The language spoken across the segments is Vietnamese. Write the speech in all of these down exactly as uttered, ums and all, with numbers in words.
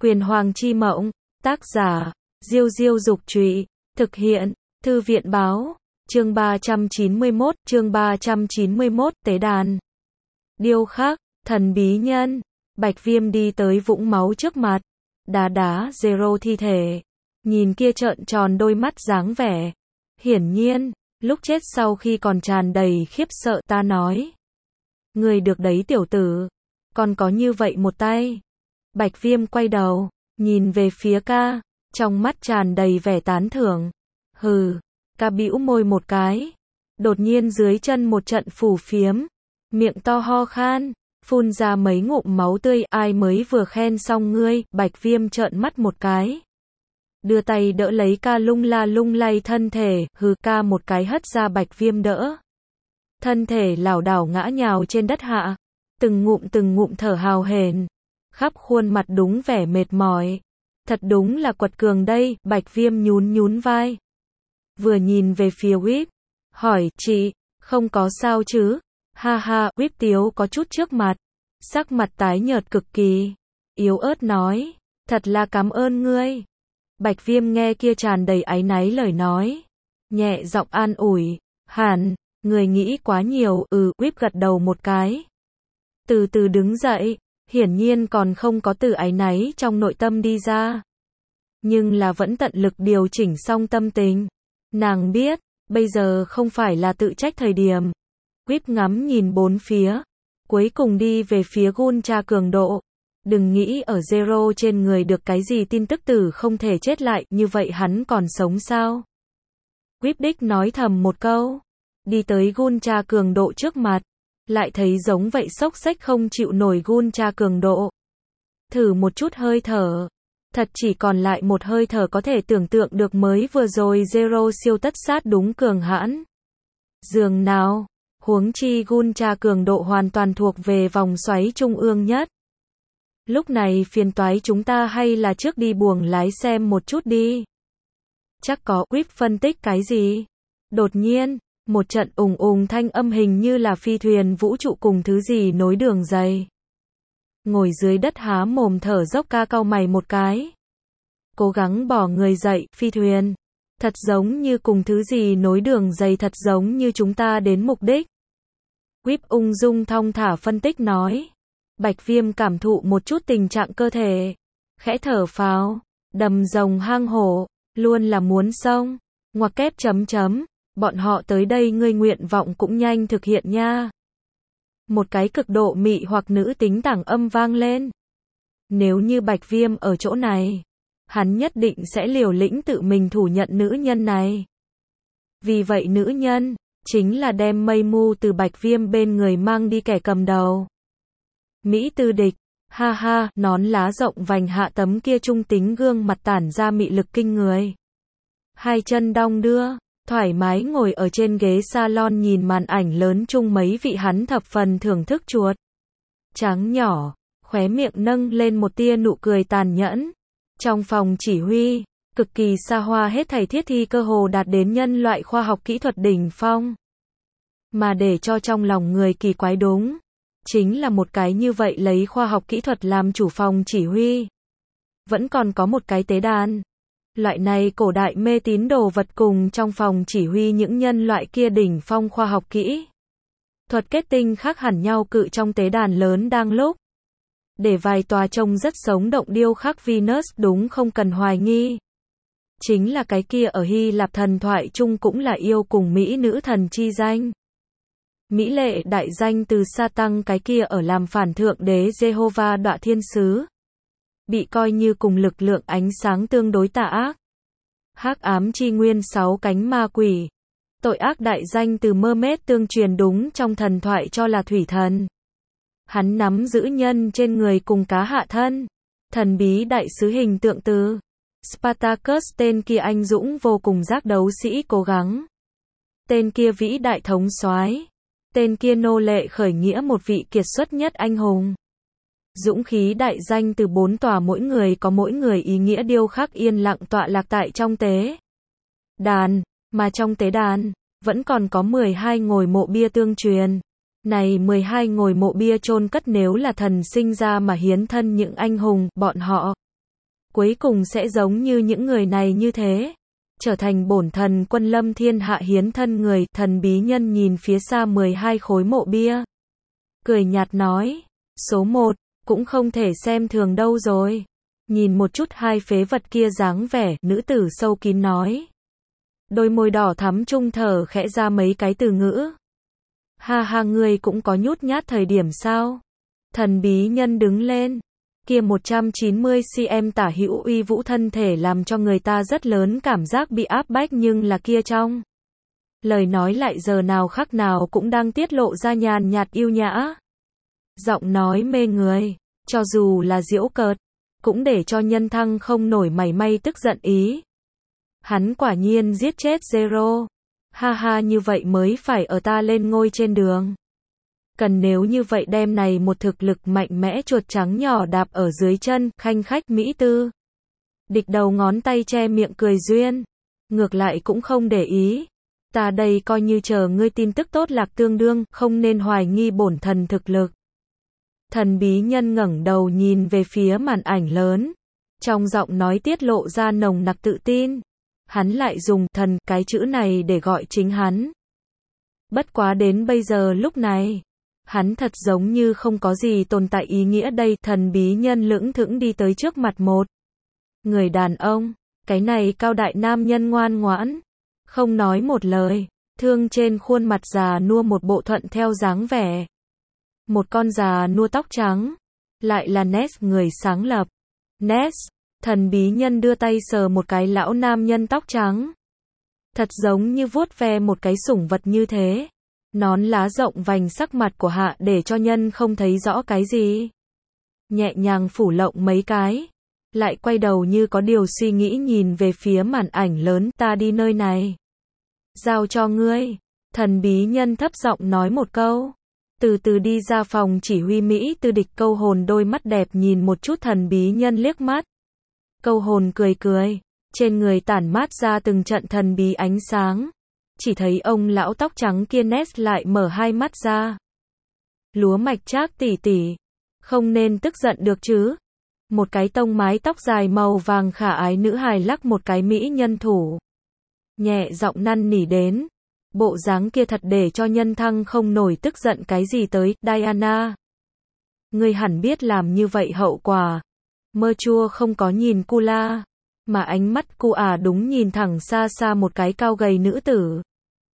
Quyền Hoàng chi mộng, tác giả, Diêu Diêu Dục Trụy, thực hiện, Thư viện Báo, chương ba trăm chín mươi mốt, chương ba trăm chín mươi mốt, tế đàn. Điêu khắc, thần bí nhân, Bạch Viêm đi tới vũng máu trước mặt, đá đá Zero thi thể, nhìn kia trợn tròn đôi mắt dáng vẻ. Hiển nhiên, lúc chết sau khi còn tràn đầy khiếp sợ ta nói. Người được đấy tiểu tử, còn có như vậy một tay. Bạch Viêm quay đầu, nhìn về phía ca, trong mắt tràn đầy vẻ tán thưởng. Hừ, ca bĩu môi một cái. Đột nhiên dưới chân một trận phù phiếm, miệng to ho khan, phun ra mấy ngụm máu tươi. Ai mới vừa khen xong ngươi? Bạch Viêm trợn mắt một cái, đưa tay đỡ lấy ca lung la lung lay thân thể. Hừ, ca một cái hất ra Bạch Viêm đỡ. Thân thể lảo đảo ngã nhào trên đất hạ, từng ngụm từng ngụm thở hào hển, khắp khuôn mặt đúng vẻ mệt mỏi. Thật đúng là quật cường đây. Bạch Viêm nhún nhún vai, vừa nhìn về phía Whip, hỏi, chị, không có sao chứ? Ha ha, Whip tiếu có chút trước mặt, sắc mặt tái nhợt cực kỳ, yếu ớt nói, thật là cảm ơn ngươi. Bạch Viêm nghe kia tràn đầy áy náy lời nói, nhẹ giọng an ủi, hẳn, người nghĩ quá nhiều. Ừ, Whip gật đầu một cái, từ từ đứng dậy, hiển nhiên còn không có từ áy náy trong nội tâm đi ra, nhưng là vẫn tận lực điều chỉnh xong tâm tình. Nàng biết, bây giờ không phải là tự trách thời điểm. Whip ngắm nhìn bốn phía, cuối cùng đi về phía gun tra cường độ. Đừng nghĩ ở Zero trên người được cái gì tin tức tử không thể chết lại, như vậy hắn còn sống sao? Whip đích nói thầm một câu, đi tới gun tra cường độ trước mặt, lại thấy giống vậy xốc xách không chịu nổi gun tra cường độ. Thử một chút hơi thở, thật chỉ còn lại một hơi thở. Có thể tưởng tượng được mới vừa rồi Zero siêu tất sát đúng cường hãn dường nào, huống chi gun tra cường độ hoàn toàn thuộc về vòng xoáy trung ương nhất. Lúc này phiền toái chúng ta hay là trước đi buồng lái xem một chút đi. Chắc có. Whip phân tích cái gì? Đột nhiên, một trận ùng ùng thanh âm hình như là phi thuyền vũ trụ cùng thứ gì nối đường dây. Ngồi dưới đất há mồm thở dốc ca cau mày một cái, cố gắng bỏ người dậy. Phi thuyền, thật giống như cùng thứ gì nối đường dây, thật giống như chúng ta đến mục đích. Whip ung dung thong thả phân tích nói. Bạch Viêm cảm thụ một chút tình trạng cơ thể, khẽ thở phào, đầm rồng hang hổ, luôn là muốn xông, ngoặc kép chấm chấm, bọn họ tới đây ngươi nguyện vọng cũng nhanh thực hiện nha. Một cái cực độ mị hoặc nữ tính tảng âm vang lên. Nếu như Bạch Viêm ở chỗ này, hắn nhất định sẽ liều lĩnh tự mình thủ nhận nữ nhân này. Vì vậy nữ nhân, chính là đem mây mu từ Bạch Viêm bên người mang đi kẻ cầm đầu. Mỹ Tư Địch, ha ha, nón lá rộng vành hạ tấm kia trung tính gương mặt tản ra mị lực kinh người. Hai chân đong đưa, thoải mái ngồi ở trên ghế salon nhìn màn ảnh lớn chung mấy vị hắn thập phần thưởng thức chuột trắng nhỏ, khóe miệng nâng lên một tia nụ cười tàn nhẫn. Trong phòng chỉ huy, cực kỳ xa hoa, hết thảy thiết thi cơ hồ đạt đến nhân loại khoa học kỹ thuật đỉnh phong. Mà để cho trong lòng người kỳ quái đúng, chính là một cái như vậy lấy khoa học kỹ thuật làm chủ phòng chỉ huy, vẫn còn có một cái tế đàn. Loại này cổ đại mê tín đồ vật cùng trong phòng chỉ huy những nhân loại kia đỉnh phong khoa học kỹ thuật kết tinh khác hẳn nhau cự trong tế đàn lớn đang lúc. Để vài tòa trông rất sống động điêu khắc Venus đúng không cần hoài nghi. Chính là cái kia ở Hy Lạp thần thoại chung cũng là yêu cùng Mỹ nữ thần chi danh. Mỹ lệ đại danh từ Satan, cái kia ở làm phản thượng đế Jehovah đọa thiên sứ. Bị coi như cùng lực lượng ánh sáng tương đối tà ác. Hắc ám chi nguyên sáu cánh ma quỷ. Tội ác đại danh từ Mermaid tương truyền đúng trong thần thoại cho là thủy thần. Hắn nắm giữ nhân trên người cùng cá hạ thân. Thần bí đại sứ hình tượng từ Spartacus, tên kia anh dũng vô cùng giác đấu sĩ cố gắng. Tên kia vĩ đại thống soái. Tên kia nô lệ khởi nghĩa, một vị kiệt xuất nhất anh hùng. Dũng khí đại danh từ bốn tòa, mỗi người có mỗi người ý nghĩa điêu khắc yên lặng tọa lạc tại trong tế đàn, mà trong tế đàn vẫn còn có mười hai ngôi mộ bia tương truyền. Này mười hai ngôi mộ bia chôn cất nếu là thần sinh ra mà hiến thân những anh hùng, bọn họ cuối cùng sẽ giống như những người này như thế, trở thành bổn thần quân lâm thiên hạ hiến thân người. Thần bí nhân nhìn phía xa mười hai khối mộ bia, cười nhạt nói, số một, cũng không thể xem thường đâu rồi. Nhìn một chút hai phế vật kia dáng vẻ, nữ tử sâu kín nói. Đôi môi đỏ thắm trung thở khẽ ra mấy cái từ ngữ. Ha ha, ngươi cũng có nhút nhát thời điểm sao? Thần bí nhân đứng lên. Kia một trăm chín mươi xăng-ti-mét tả hữu uy vũ thân thể làm cho người ta rất lớn cảm giác bị áp bách, nhưng là kia trong lời nói lại giờ nào khắc nào cũng đang tiết lộ ra nhàn nhạt yêu nhã. Giọng nói mê người, cho dù là giễu cợt, cũng để cho Nhân Thăng không nổi mảy may tức giận ý. Hắn quả nhiên giết chết Zero. Ha ha, như vậy mới phải ở ta lên ngôi trên đường. Cần nếu như vậy đem này một thực lực mạnh mẽ chuột trắng nhỏ đạp ở dưới chân, khanh khách mỹ tư. Địch đầu ngón tay che miệng cười duyên. Ngược lại cũng không để ý. Ta đây coi như chờ ngươi tin tức tốt lạc tương đương, không nên hoài nghi bổn thần thực lực. Thần bí nhân ngẩng đầu nhìn về phía màn ảnh lớn. Trong giọng nói tiết lộ ra nồng nặc tự tin. Hắn lại dùng thần cái chữ này để gọi chính hắn. Bất quá đến bây giờ lúc này, hắn thật giống như không có gì tồn tại ý nghĩa đây. Thần bí nhân lững thững đi tới trước mặt một người đàn ông. Cái này cao đại nam nhân ngoan ngoãn, không nói một lời, thương trên khuôn mặt già nua một bộ thuận theo dáng vẻ. Một con già nua tóc trắng, lại là Ness người sáng lập. Ness, thần bí nhân đưa tay sờ một cái lão nam nhân tóc trắng. Thật giống như vuốt ve một cái sủng vật như thế. Nón lá rộng vành sắc mặt của hạ để cho nhân không thấy rõ cái gì. Nhẹ nhàng phủ lộng mấy cái. Lại quay đầu như có điều suy nghĩ nhìn về phía màn ảnh lớn. Ta đi nơi này. Giao cho ngươi. Thần bí nhân thấp giọng nói một câu. Từ từ đi ra phòng chỉ huy Mỹ Tư Địch. Câu hồn đôi mắt đẹp nhìn một chút thần bí nhân liếc mắt. Câu hồn cười cười. Trên người tản mát ra từng trận thần bí ánh sáng. Chỉ thấy ông lão tóc trắng kia Ness lại mở hai mắt ra. Lúa mạch Trác tỷ tỷ, không nên tức giận được chứ. Một cái tông mái tóc dài màu vàng khả ái nữ hài lắc một cái mỹ nhân thủ. Nhẹ giọng năn nỉ đến. Bộ dáng kia thật để cho Nhân Thăng không nổi tức giận cái gì tới. Diana, ngươi hẳn biết làm như vậy hậu quả. Mơ chua không có nhìn Kula, mà ánh mắt cu ả đúng nhìn thẳng xa xa một cái cao gầy nữ tử.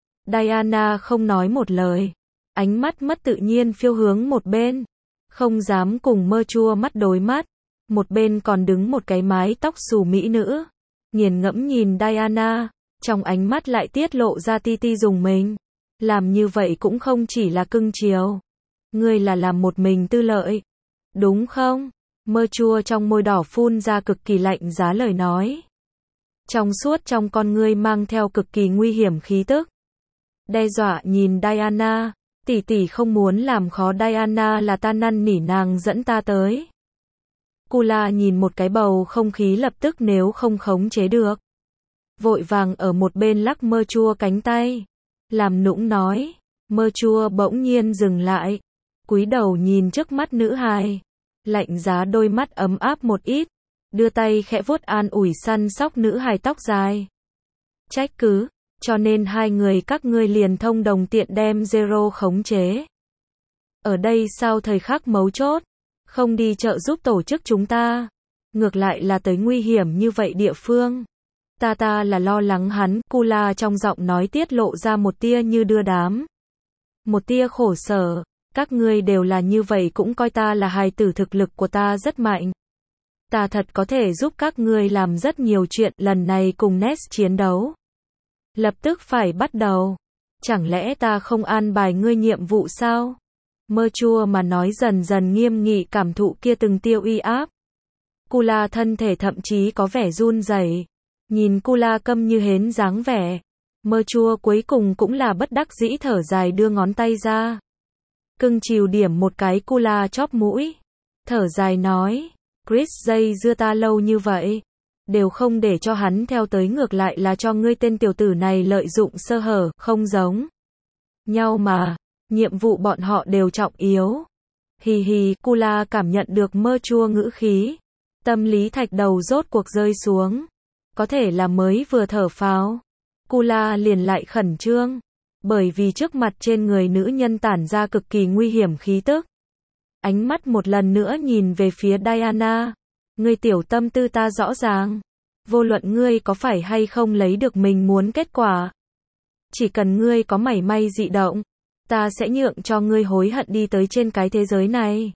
Diana không nói một lời, ánh mắt mất tự nhiên phiêu hướng một bên, không dám cùng mơ chua mắt đối mắt. Một bên còn đứng một cái mái tóc xù mỹ nữ, nghiền ngẫm nhìn Diana, trong ánh mắt lại tiết lộ ra ti ti dùng mình. Làm như vậy cũng không chỉ là cưng chiều, ngươi là làm một mình tư lợi, đúng không? Mơ chua trong môi đỏ phun ra cực kỳ lạnh giá lời nói. Trong suốt trong con ngươi mang theo cực kỳ nguy hiểm khí tức. Đe dọa nhìn Diana, tỷ tỷ không muốn làm khó Diana là ta năn nỉ nàng dẫn ta tới. Kula nhìn một cái bầu không khí lập tức nếu không khống chế được. Vội vàng ở một bên lắc mơ chua cánh tay. Làm nũng nói, mơ chua bỗng nhiên dừng lại. Cúi đầu nhìn trước mắt nữ hài. Lạnh giá đôi mắt ấm áp một ít. Đưa tay khẽ vuốt an ủi săn sóc nữ hài tóc dài. Trách cứ, cho nên hai người các ngươi liền thông đồng tiện đem Zero khống chế. Ở đây sao thời khắc mấu chốt, không đi trợ giúp tổ chức chúng ta, ngược lại là tới nguy hiểm như vậy địa phương. Ta ta là lo lắng hắn. Kula trong giọng nói tiết lộ ra một tia như đưa đám, một tia khổ sở. Các ngươi đều là như vậy cũng coi ta là hài tử, thực lực của ta rất mạnh. Ta thật có thể giúp các ngươi làm rất nhiều chuyện. Lần này cùng Ness chiến đấu lập tức phải bắt đầu. Chẳng lẽ ta không an bài ngươi nhiệm vụ sao? Mơ chua mà nói dần dần nghiêm nghị cảm thụ kia từng tiêu uy áp. Kula thân thể thậm chí có vẻ run rẩy. Nhìn Kula câm như hến dáng vẻ. Mơ chua cuối cùng cũng là bất đắc dĩ thở dài đưa ngón tay ra. Cưng chiều điểm một cái Kula chóp mũi. Thở dài nói. Chris dây dưa ta lâu như vậy. Đều không để cho hắn theo tới, ngược lại là cho ngươi tên tiểu tử này lợi dụng sơ hở, không giống nhau mà. Nhiệm vụ bọn họ đều trọng yếu. Hì hì, Kula cảm nhận được mơ chua ngữ khí. Tâm lý thạch đầu rốt cuộc rơi xuống. Có thể là mới vừa thở phào. Kula liền lại khẩn trương. Bởi vì trước mặt trên người nữ nhân tản ra cực kỳ nguy hiểm khí tức. Ánh mắt một lần nữa nhìn về phía Diana. Ngươi tiểu tâm tư ta rõ ràng. Vô luận ngươi có phải hay không lấy được mình muốn kết quả. Chỉ cần ngươi có mảy may dị động, ta sẽ nhượng cho ngươi hối hận đi tới trên cái thế giới này.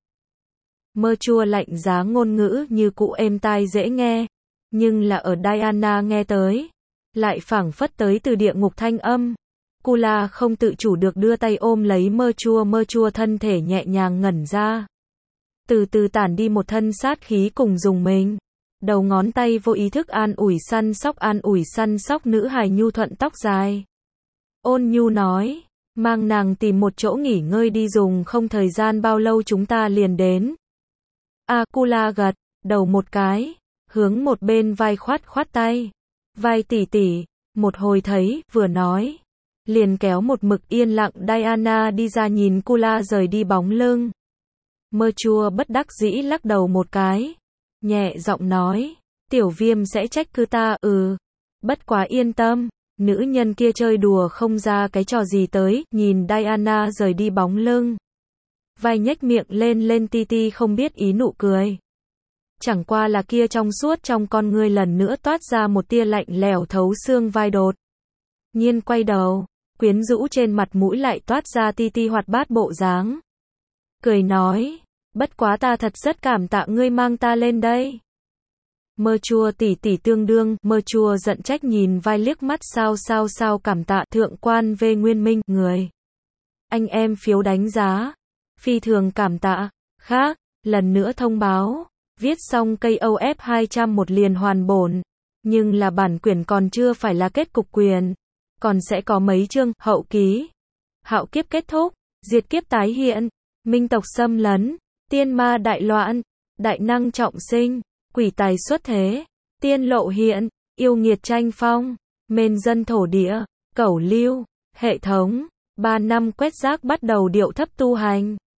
Mơ chua lạnh giá ngôn ngữ như cũ êm tai dễ nghe, nhưng là ở Diana nghe tới, lại phảng phất tới từ địa ngục thanh âm. Kula không tự chủ được đưa tay ôm lấy mơ chua, mơ chua thân thể nhẹ nhàng ngẩn ra. Từ từ tản đi một thân sát khí cùng dùng mình. Đầu ngón tay vô ý thức an ủi săn sóc an ủi săn sóc nữ hài nhu thuận tóc dài. Ôn nhu nói, mang nàng tìm một chỗ nghỉ ngơi đi, dùng không thời gian bao lâu chúng ta liền đến. Akula gật đầu một cái, hướng một bên vai khoát khoát tay. Vai tỉ tỉ, một hồi thấy, vừa nói, liền kéo một mực yên lặng Diana đi ra nhìn Kula rời đi bóng lưng. Mơ chua bất đắc dĩ lắc đầu một cái, nhẹ giọng nói, tiểu viêm sẽ trách cứ ta, ừ, bất quá yên tâm, nữ nhân kia chơi đùa không ra cái trò gì tới, nhìn Diana rời đi bóng lưng. Vai nhếch miệng lên lên ti ti không biết ý nụ cười. Chẳng qua là kia trong suốt trong con ngươi lần nữa toát ra một tia lạnh lẽo thấu xương. Vai đột nhiên quay đầu, quyến rũ trên mặt mũi lại toát ra ti ti hoạt bát bộ dáng. Cười nói, bất quá ta thật rất cảm tạ ngươi mang ta lên đây. Mơ chua tỉ tỉ tương đương, mơ chua giận trách nhìn vai liếc mắt, sao sao sao cảm tạ thượng quan về Nguyên Minh, người. Anh em phiếu đánh giá. Phi thường cảm tạ. Khác, lần nữa thông báo, viết xong ca o ép hai trăm một liền hoàn bổn. Nhưng là bản quyền còn chưa phải là kết cục quyền. Còn sẽ có mấy chương, hậu ký. Hạo kiếp kết thúc, diệt kiếp tái hiện, minh tộc xâm lấn, tiên ma đại loạn, đại năng trọng sinh, quỷ tài xuất thế, tiên lộ hiện, yêu nghiệt tranh phong, mên dân thổ địa, cẩu lưu, hệ thống, ba năm quét rác bắt đầu điệu thấp tu hành.